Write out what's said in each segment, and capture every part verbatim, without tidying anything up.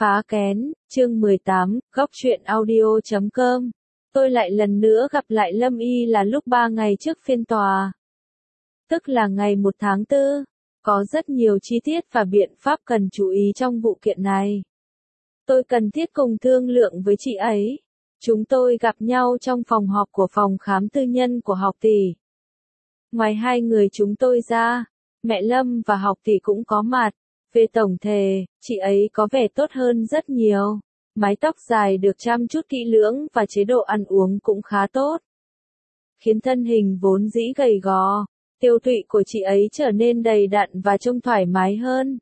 Phá kén, chương mười tám, góc truyện audio chấm com. Tôi lại lần nữa gặp lại Lâm Y là lúc ba ngày trước phiên tòa. Tức là ngày một tháng tư. Có rất nhiều chi tiết và biện pháp cần chú ý trong vụ kiện này. Tôi cần thiết cùng thương lượng với chị ấy. Chúng tôi gặp nhau trong phòng họp của phòng khám tư nhân của học tỷ. Ngoài hai người chúng tôi ra, mẹ Lâm và học tỷ cũng có mặt. Về tổng thể, chị ấy có vẻ tốt hơn rất nhiều. Mái tóc dài được chăm chút kỹ lưỡng và chế độ ăn uống cũng khá tốt. Khiến thân hình vốn dĩ gầy gò, tiêu tụy của chị ấy trở nên đầy đặn và trông thoải mái hơn.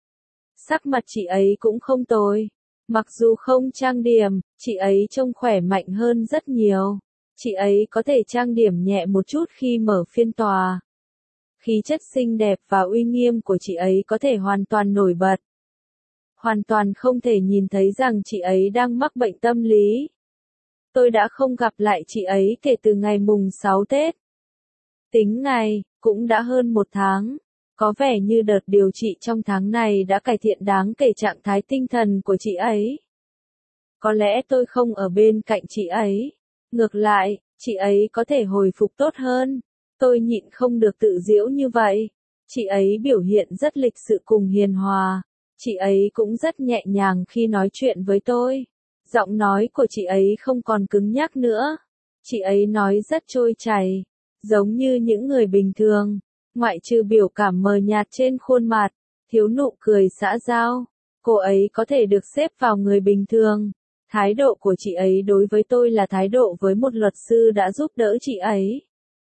Sắc mặt chị ấy cũng không tồi. Mặc dù không trang điểm, chị ấy trông khỏe mạnh hơn rất nhiều. Chị ấy có thể trang điểm nhẹ một chút khi mở phiên tòa. Khí chất xinh đẹp và uy nghiêm của chị ấy có thể hoàn toàn nổi bật. Hoàn toàn không thể nhìn thấy rằng chị ấy đang mắc bệnh tâm lý. Tôi đã không gặp lại chị ấy kể từ ngày mùng sáu Tết. Tính ngày, cũng đã hơn một tháng. Có vẻ như đợt điều trị trong tháng này đã cải thiện đáng kể trạng thái tinh thần của chị ấy. Có lẽ tôi không ở bên cạnh chị ấy. Ngược lại, chị ấy có thể hồi phục tốt hơn. Tôi nhịn không được tự giễu như vậy. Chị ấy biểu hiện rất lịch sự cùng hiền hòa. Chị ấy cũng rất nhẹ nhàng khi nói chuyện với tôi. Giọng nói của chị ấy không còn cứng nhắc nữa. Chị ấy nói rất trôi chảy, giống như những người bình thường. Ngoại trừ biểu cảm mờ nhạt trên khuôn mặt, thiếu nụ cười xã giao, cô ấy có thể được xếp vào người bình thường. Thái độ của chị ấy đối với tôi là thái độ với một luật sư đã giúp đỡ chị ấy.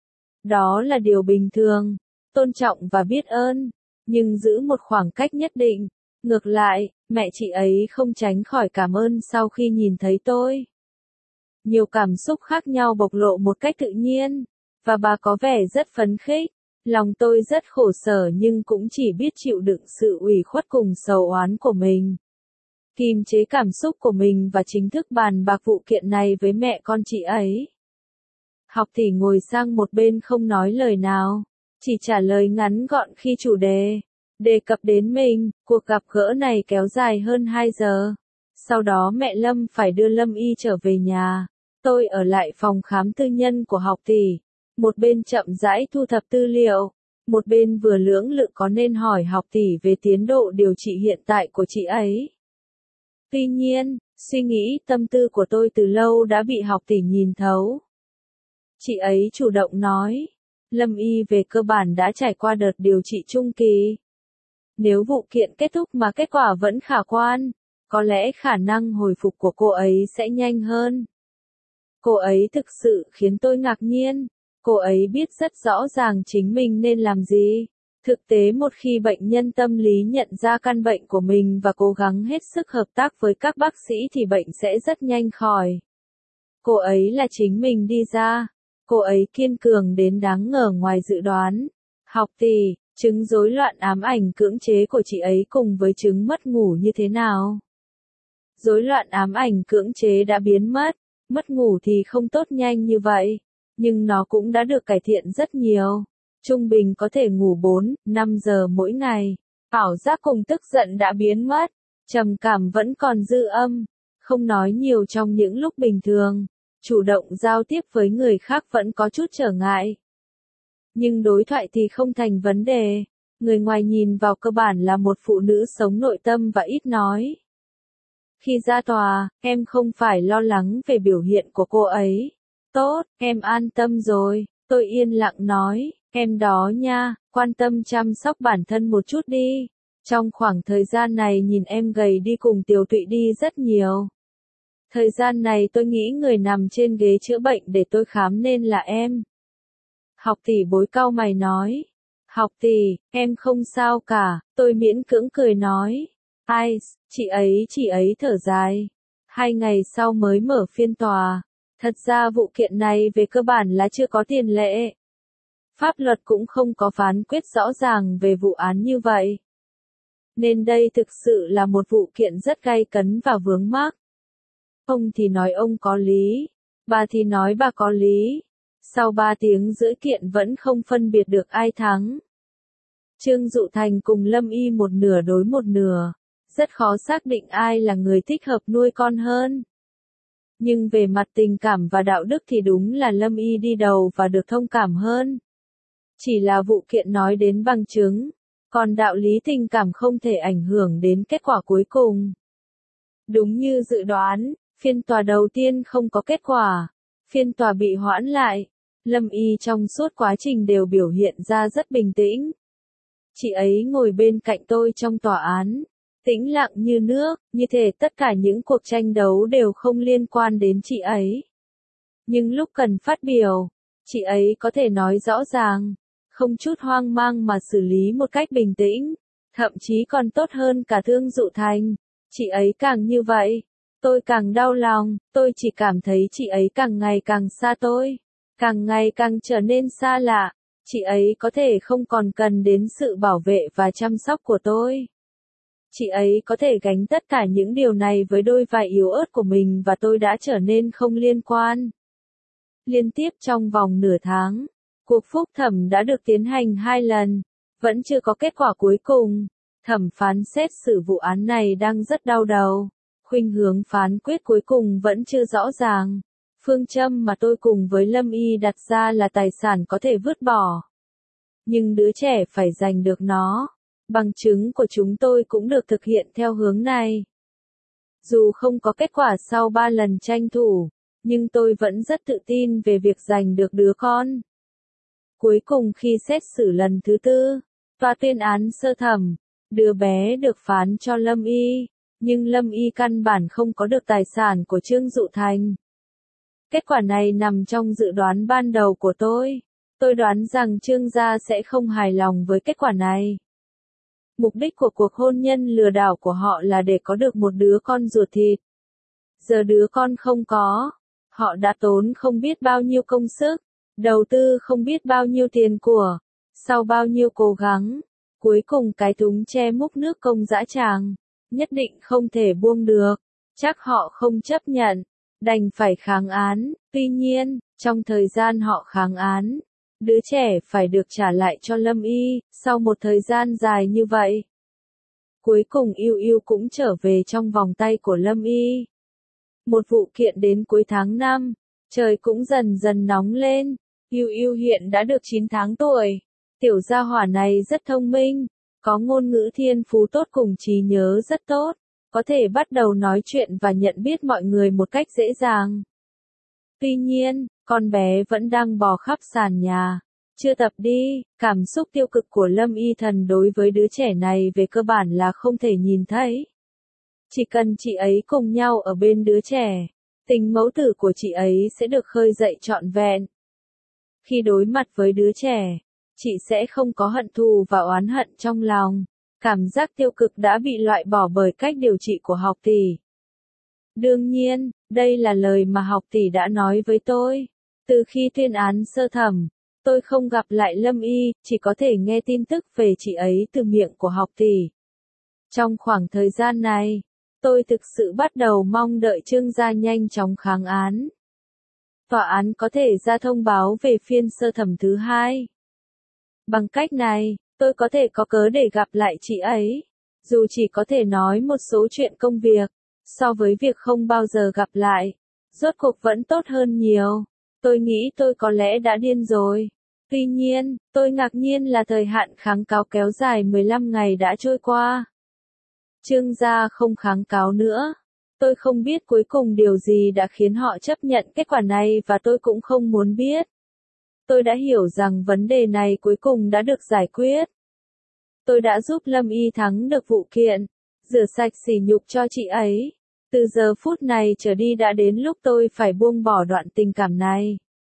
Đó là điều bình thường, tôn trọng và biết ơn, nhưng giữ một khoảng cách nhất định. Ngược lại, mẹ chị ấy không tránh khỏi cảm ơn sau khi nhìn thấy tôi. Nhiều cảm xúc khác nhau bộc lộ một cách tự nhiên, và bà có vẻ rất phấn khích. Lòng tôi rất khổ sở nhưng cũng chỉ biết chịu đựng sự ủy khuất cùng sầu oán của mình. Kiềm chế cảm xúc của mình và chính thức bàn bạc vụ kiện này với mẹ con chị ấy. Học tỷ ngồi sang một bên không nói lời nào, chỉ trả lời ngắn gọn khi chủ đề đề cập đến mình. Cuộc gặp gỡ này kéo dài hơn hai giờ. Sau đó mẹ Lâm phải đưa Lâm Y trở về nhà. Tôi ở lại phòng khám tư nhân của học tỷ. Một bên chậm rãi thu thập tư liệu, một bên vừa lưỡng lự có nên hỏi học tỷ về tiến độ điều trị hiện tại của chị ấy. Tuy nhiên, suy nghĩ tâm tư của tôi từ lâu đã bị học tỷ nhìn thấu. Chị ấy chủ động nói, Lâm Y về cơ bản đã trải qua đợt điều trị trung kỳ. Nếu vụ kiện kết thúc mà kết quả vẫn khả quan, có lẽ khả năng hồi phục của cô ấy sẽ nhanh hơn. Cô ấy thực sự khiến tôi ngạc nhiên. Cô ấy biết rất rõ ràng chính mình nên làm gì. Thực tế một khi bệnh nhân tâm lý nhận ra căn bệnh của mình và cố gắng hết sức hợp tác với các bác sĩ thì bệnh sẽ rất nhanh khỏi. Cô ấy là chính mình đi ra. Cô ấy kiên cường đến đáng ngờ ngoài dự đoán. Học tỷ, chứng rối loạn ám ảnh cưỡng chế của chị ấy cùng với chứng mất ngủ như thế nào? Rối loạn ám ảnh cưỡng chế đã biến mất, mất ngủ thì không tốt nhanh như vậy. Nhưng nó cũng đã được cải thiện rất nhiều. Trung bình có thể ngủ bốn, năm giờ mỗi ngày. Ảo giác cùng tức giận đã biến mất. Trầm cảm vẫn còn dư âm. Không nói nhiều trong những lúc bình thường. Chủ động giao tiếp với người khác vẫn có chút trở ngại. Nhưng đối thoại thì không thành vấn đề. Người ngoài nhìn vào cơ bản là một phụ nữ sống nội tâm và ít nói. Khi ra tòa, em không phải lo lắng về biểu hiện của cô ấy. Tốt, em an tâm rồi, tôi yên lặng nói, em đó nha, quan tâm chăm sóc bản thân một chút đi. Trong khoảng thời gian này nhìn em gầy đi cùng tiều tụy đi rất nhiều. Thời gian này tôi nghĩ người nằm trên ghế chữa bệnh để tôi khám nên là em. Học tỷ bối cau mày nói. Học tỷ, em không sao cả, tôi miễn cưỡng cười nói. Ai, chị ấy chị ấy thở dài. Hai ngày sau mới mở phiên tòa. Thật ra vụ kiện này về cơ bản là chưa có tiền lệ. Pháp luật cũng không có phán quyết rõ ràng về vụ án như vậy. Nên đây thực sự là một vụ kiện rất gay cấn và vướng mắc. Ông thì nói ông có lý, bà thì nói bà có lý. Sau ba tiếng rưỡi kiện vẫn không phân biệt được ai thắng. Trương Dụ Thành cùng Lâm Y một nửa đối một nửa. rất khó xác định ai là người thích hợp nuôi con hơn. Nhưng về mặt tình cảm và đạo đức thì đúng là Lâm Y đi đầu và được thông cảm hơn. Chỉ là vụ kiện nói đến bằng chứng, còn đạo lý tình cảm không thể ảnh hưởng đến kết quả cuối cùng. Đúng như dự đoán, phiên tòa đầu tiên không có kết quả, phiên tòa bị hoãn lại. Lâm Y trong suốt quá trình đều biểu hiện ra rất bình tĩnh. Chị ấy ngồi bên cạnh tôi trong tòa án, tĩnh lặng như nước, như thể tất cả những cuộc tranh đấu đều không liên quan đến chị ấy. Nhưng lúc cần phát biểu, chị ấy có thể nói rõ ràng, không chút hoang mang mà xử lý một cách bình tĩnh, thậm chí còn tốt hơn cả Thương Dụ Thành. Chị ấy càng như vậy, tôi càng đau lòng, tôi chỉ cảm thấy chị ấy càng ngày càng xa tôi, càng ngày càng trở nên xa lạ. Chị ấy có thể không còn cần đến sự bảo vệ và chăm sóc của tôi. Chị ấy có thể gánh tất cả những điều này với đôi vai yếu ớt của mình và tôi đã trở nên không liên quan. Liên tiếp trong vòng nửa tháng, cuộc phúc thẩm đã được tiến hành hai lần, vẫn chưa có kết quả cuối cùng. Thẩm phán xét xử vụ án này đang rất đau đầu. Khuynh hướng phán quyết cuối cùng vẫn chưa rõ ràng. Phương châm mà tôi cùng với Lâm Y đặt ra là tài sản có thể vứt bỏ, nhưng đứa trẻ phải giành được nó. Bằng chứng của chúng tôi cũng được thực hiện theo hướng này. Dù không có kết quả sau ba lần tranh thủ, nhưng tôi vẫn rất tự tin về việc giành được đứa con. Cuối cùng khi xét xử lần thứ tư, tòa tuyên án sơ thẩm, đứa bé được phán cho Lâm Y, nhưng Lâm Y căn bản không có được tài sản của Trương Dụ Thành. Kết quả này nằm trong dự đoán ban đầu của tôi. Tôi đoán rằng Trương gia sẽ không hài lòng với kết quả này. Mục đích của cuộc hôn nhân lừa đảo của họ là để có được một đứa con ruột thịt. Giờ đứa con không có, họ đã tốn không biết bao nhiêu công sức, đầu tư không biết bao nhiêu tiền của, sau bao nhiêu cố gắng, cuối cùng cái thúng tre múc nước công dã tràng, nhất định không thể buông được, chắc họ không chấp nhận, đành phải kháng án. Tuy nhiên, trong thời gian họ kháng án, đứa trẻ phải được trả lại cho Lâm Y, sau một thời gian dài như vậy. Cuối cùng Yêu Yêu cũng trở về trong vòng tay của Lâm Y. Một vụ kiện đến cuối tháng năm, trời cũng dần dần nóng lên. Yêu Yêu hiện đã được chín tháng tuổi. Tiểu gia hỏa này rất thông minh, có ngôn ngữ thiên phú tốt cùng trí nhớ rất tốt, có thể bắt đầu nói chuyện và nhận biết mọi người một cách dễ dàng. Tuy nhiên, con bé vẫn đang bò khắp sàn nhà, chưa tập đi. Cảm xúc tiêu cực của Lâm Y Thần đối với đứa trẻ này về cơ bản là không thể nhìn thấy. Chỉ cần chị ấy cùng nhau ở bên đứa trẻ, tình mẫu tử của chị ấy sẽ được khơi dậy trọn vẹn. Khi đối mặt với đứa trẻ, chị sẽ không có hận thù và oán hận trong lòng. Cảm giác tiêu cực đã bị loại bỏ bởi cách điều trị của học tỷ. Đương nhiên, đây là lời mà học tỷ đã nói với tôi. Từ khi tuyên án sơ thẩm, tôi không gặp lại Lâm Y, chỉ có thể nghe tin tức về chị ấy từ miệng của học tỷ. Trong khoảng thời gian này, tôi thực sự bắt đầu mong đợi Trương gia nhanh chóng kháng án. Tòa án có thể ra thông báo về phiên sơ thẩm thứ hai. Bằng cách này, tôi có thể có cớ để gặp lại chị ấy. Dù chỉ có thể nói một số chuyện công việc, so với việc không bao giờ gặp lại, rốt cuộc vẫn tốt hơn nhiều. Tôi nghĩ tôi có lẽ đã điên rồi. Tuy nhiên, tôi ngạc nhiên là thời hạn kháng cáo kéo dài mười lăm ngày đã trôi qua. Trương gia không kháng cáo nữa. Tôi không biết cuối cùng điều gì đã khiến họ chấp nhận kết quả này và tôi cũng không muốn biết. Tôi đã hiểu rằng vấn đề này cuối cùng đã được giải quyết. Tôi đã giúp Lâm Y thắng được vụ kiện, rửa sạch sỉ nhục cho chị ấy. Từ giờ phút này trở đi đã đến lúc tôi phải buông bỏ đoạn tình cảm này.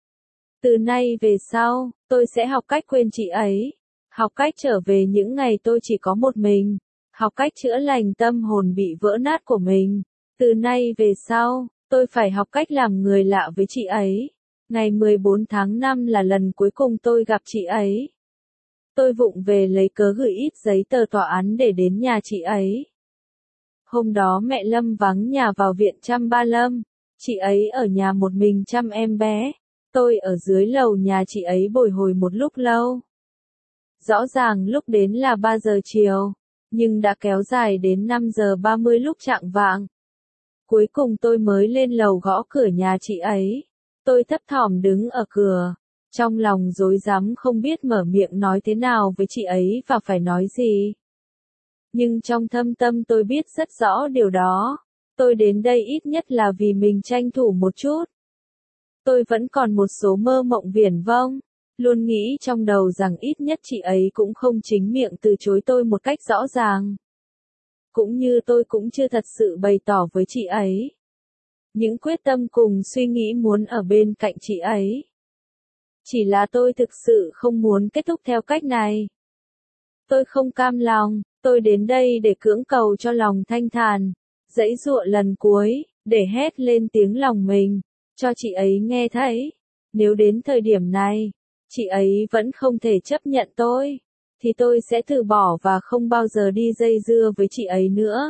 Từ nay về sau, tôi sẽ học cách quên chị ấy, học cách trở về những ngày tôi chỉ có một mình, học cách chữa lành tâm hồn bị vỡ nát của mình. Từ nay về sau, tôi phải học cách làm người lạ với chị ấy. Ngày mười bốn tháng năm là lần cuối cùng tôi gặp chị ấy. Tôi vụng về lấy cớ gửi ít giấy tờ tòa án để đến nhà chị ấy. Hôm đó mẹ Lâm vắng nhà vào viện chăm ba Lâm. Chị ấy ở nhà một mình chăm em bé. Tôi ở dưới lầu nhà chị ấy bồi hồi một lúc lâu. Rõ ràng lúc đến là ba giờ chiều. nhưng đã kéo dài đến năm giờ ba mươi lúc chạng vạng. Cuối cùng tôi mới lên lầu gõ cửa nhà chị ấy. Tôi thấp thỏm đứng ở cửa, trong lòng rối rắm không biết mở miệng nói thế nào với chị ấy và phải nói gì. Nhưng trong thâm tâm tôi biết rất rõ điều đó. Tôi đến đây ít nhất là vì mình tranh thủ một chút. Tôi vẫn còn một số mơ mộng viển vông, luôn nghĩ trong đầu rằng ít nhất chị ấy cũng không chính miệng từ chối tôi một cách rõ ràng. Cũng như tôi cũng chưa thật sự bày tỏ với chị ấy những quyết tâm cùng suy nghĩ muốn ở bên cạnh chị ấy. Chỉ là tôi thực sự không muốn kết thúc theo cách này. Tôi không cam lòng, tôi đến đây để cưỡng cầu cho lòng thanh thản, giãy giụa lần cuối, để hét lên tiếng lòng mình, cho chị ấy nghe thấy. Nếu đến thời điểm này, chị ấy vẫn không thể chấp nhận tôi, thì tôi sẽ từ bỏ và không bao giờ đi dây dưa với chị ấy nữa.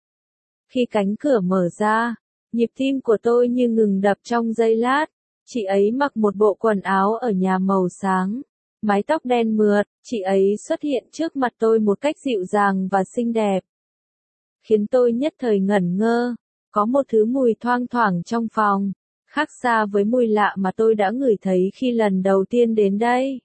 Khi cánh cửa mở ra, nhịp tim của tôi như ngừng đập trong giây lát. Chị ấy mặc một bộ quần áo ở nhà màu sáng, mái tóc đen mượt, chị ấy xuất hiện trước mặt tôi một cách dịu dàng và xinh đẹp, khiến tôi nhất thời ngẩn ngơ. Có một thứ mùi thoang thoảng trong phòng, khác xa với mùi lạ mà tôi đã ngửi thấy khi lần đầu tiên đến đây.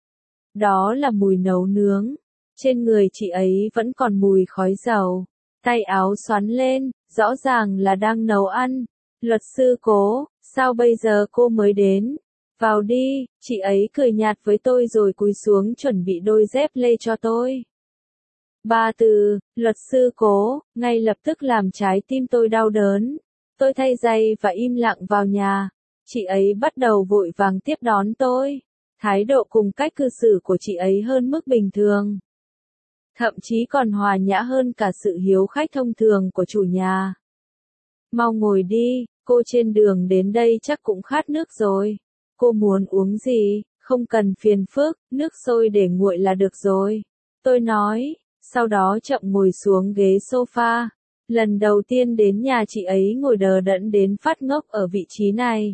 Đó là mùi nấu nướng. Trên người chị ấy vẫn còn mùi khói dầu, tay áo xoắn lên, rõ ràng là đang nấu ăn. Luật sư Cố, sao bây giờ cô mới đến? Vào đi, chị ấy cười nhạt với tôi rồi cúi xuống chuẩn bị đôi dép lê cho tôi. Ba từ, luật sư Cố, ngay lập tức làm trái tim tôi đau đớn. Tôi thay giày và im lặng vào nhà. Chị ấy bắt đầu vội vàng tiếp đón tôi. Thái độ cùng cách cư xử của chị ấy hơn mức bình thường. Thậm chí còn hòa nhã hơn cả sự hiếu khách thông thường của chủ nhà. Mau ngồi đi, cô trên đường đến đây chắc cũng khát nước rồi. Cô muốn uống gì, không cần phiền phức, nước sôi để nguội là được rồi. Tôi nói, sau đó chậm ngồi xuống ghế sofa. Lần đầu tiên đến nhà chị ấy ngồi đờ đẫn đến phát ngốc ở vị trí này.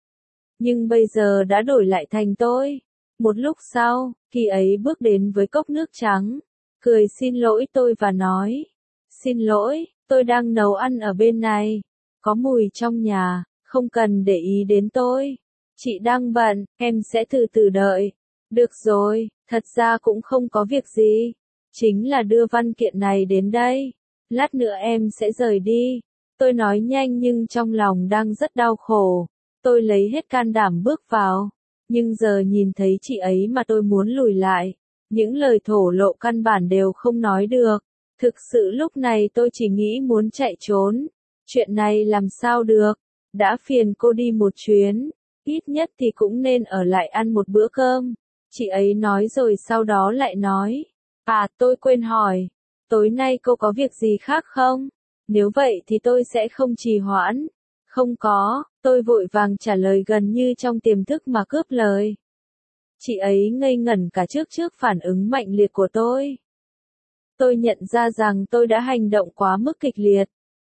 Nhưng bây giờ đã đổi lại thành tôi. Một lúc sau, chị ấy bước đến với cốc nước trắng, cười xin lỗi tôi và nói, xin lỗi, tôi đang nấu ăn ở bên này, có mùi trong nhà, không cần để ý đến tôi. Chị đang bận, em sẽ từ từ đợi. Được rồi, thật ra cũng không có việc gì. Chính là đưa văn kiện này đến đây. Lát nữa em sẽ rời đi. Tôi nói nhanh nhưng trong lòng đang rất đau khổ. Tôi lấy hết can đảm bước vào. Nhưng giờ nhìn thấy chị ấy mà tôi muốn lùi lại. Những lời thổ lộ căn bản đều không nói được. Thực sự lúc này tôi chỉ nghĩ muốn chạy trốn. Chuyện này làm sao được. Đã phiền cô đi một chuyến. Ít nhất thì cũng nên ở lại ăn một bữa cơm. Chị ấy nói rồi sau đó lại nói. À, tôi quên hỏi. Tối nay cô có việc gì khác không? Nếu vậy thì tôi sẽ không trì hoãn. Không có, tôi vội vàng trả lời gần như trong tiềm thức mà cướp lời. Chị ấy ngây ngẩn cả trước trước phản ứng mạnh liệt của tôi. Tôi nhận ra rằng tôi đã hành động quá mức kịch liệt.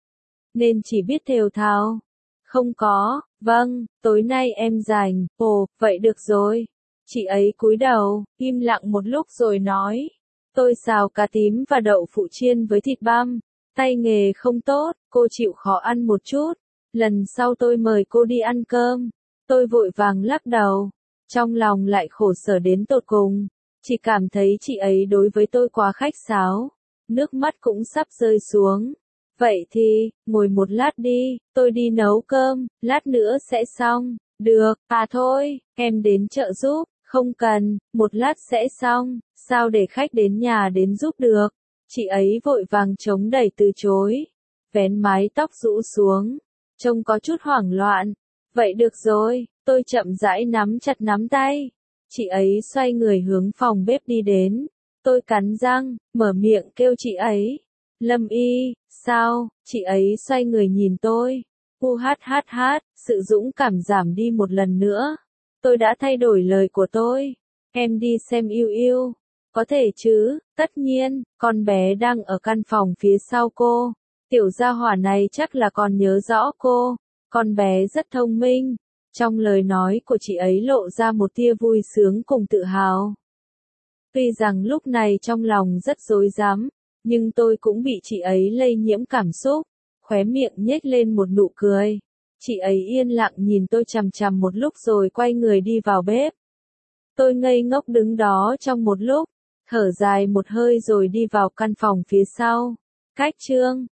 Nên chỉ biết thều thào. Không có, vâng, tối nay em rảnh, ồ, vậy được rồi. Chị ấy cúi đầu, im lặng một lúc rồi nói. Tôi xào cá tím và đậu phụ chiên với thịt băm. Tay nghề không tốt, cô chịu khó ăn một chút. Lần sau tôi mời cô đi ăn cơm. Tôi vội vàng lắc đầu. Trong lòng lại khổ sở đến tột cùng. Chỉ cảm thấy chị ấy đối với tôi quá khách sáo. Nước mắt cũng sắp rơi xuống. Vậy thì, ngồi một lát đi, tôi đi nấu cơm, lát nữa sẽ xong. Được, à thôi, em đến trợ giúp, không cần, một lát sẽ xong, sao để khách đến nhà đến giúp được. Chị ấy vội vàng chống đẩy từ chối, vén mái tóc rũ xuống, trông có chút hoảng loạn. Vậy được rồi, tôi chậm rãi nắm chặt nắm tay. Chị ấy xoay người hướng phòng bếp đi đến. Tôi cắn răng, mở miệng kêu chị ấy. Lâm Y, sao? Chị ấy xoay người nhìn tôi. U hát hát hát, sự dũng cảm giảm đi một lần nữa. Tôi đã thay đổi lời của tôi. Em đi xem Yêu Yêu. Có thể chứ, tất nhiên, con bé đang ở căn phòng phía sau cô. Tiểu gia hỏa này chắc là còn nhớ rõ cô. Con bé rất thông minh. Trong lời nói của chị ấy lộ ra một tia vui sướng cùng tự hào. Tuy rằng lúc này trong lòng rất rối rắm, Nhưng tôi cũng bị chị ấy lây nhiễm cảm xúc, khóe miệng nhếch lên một nụ cười. Chị ấy yên lặng nhìn tôi chằm chằm một lúc rồi quay người đi vào bếp. Tôi ngây ngốc đứng đó trong một lúc, thở dài một hơi rồi đi vào căn phòng phía sau. Cách chương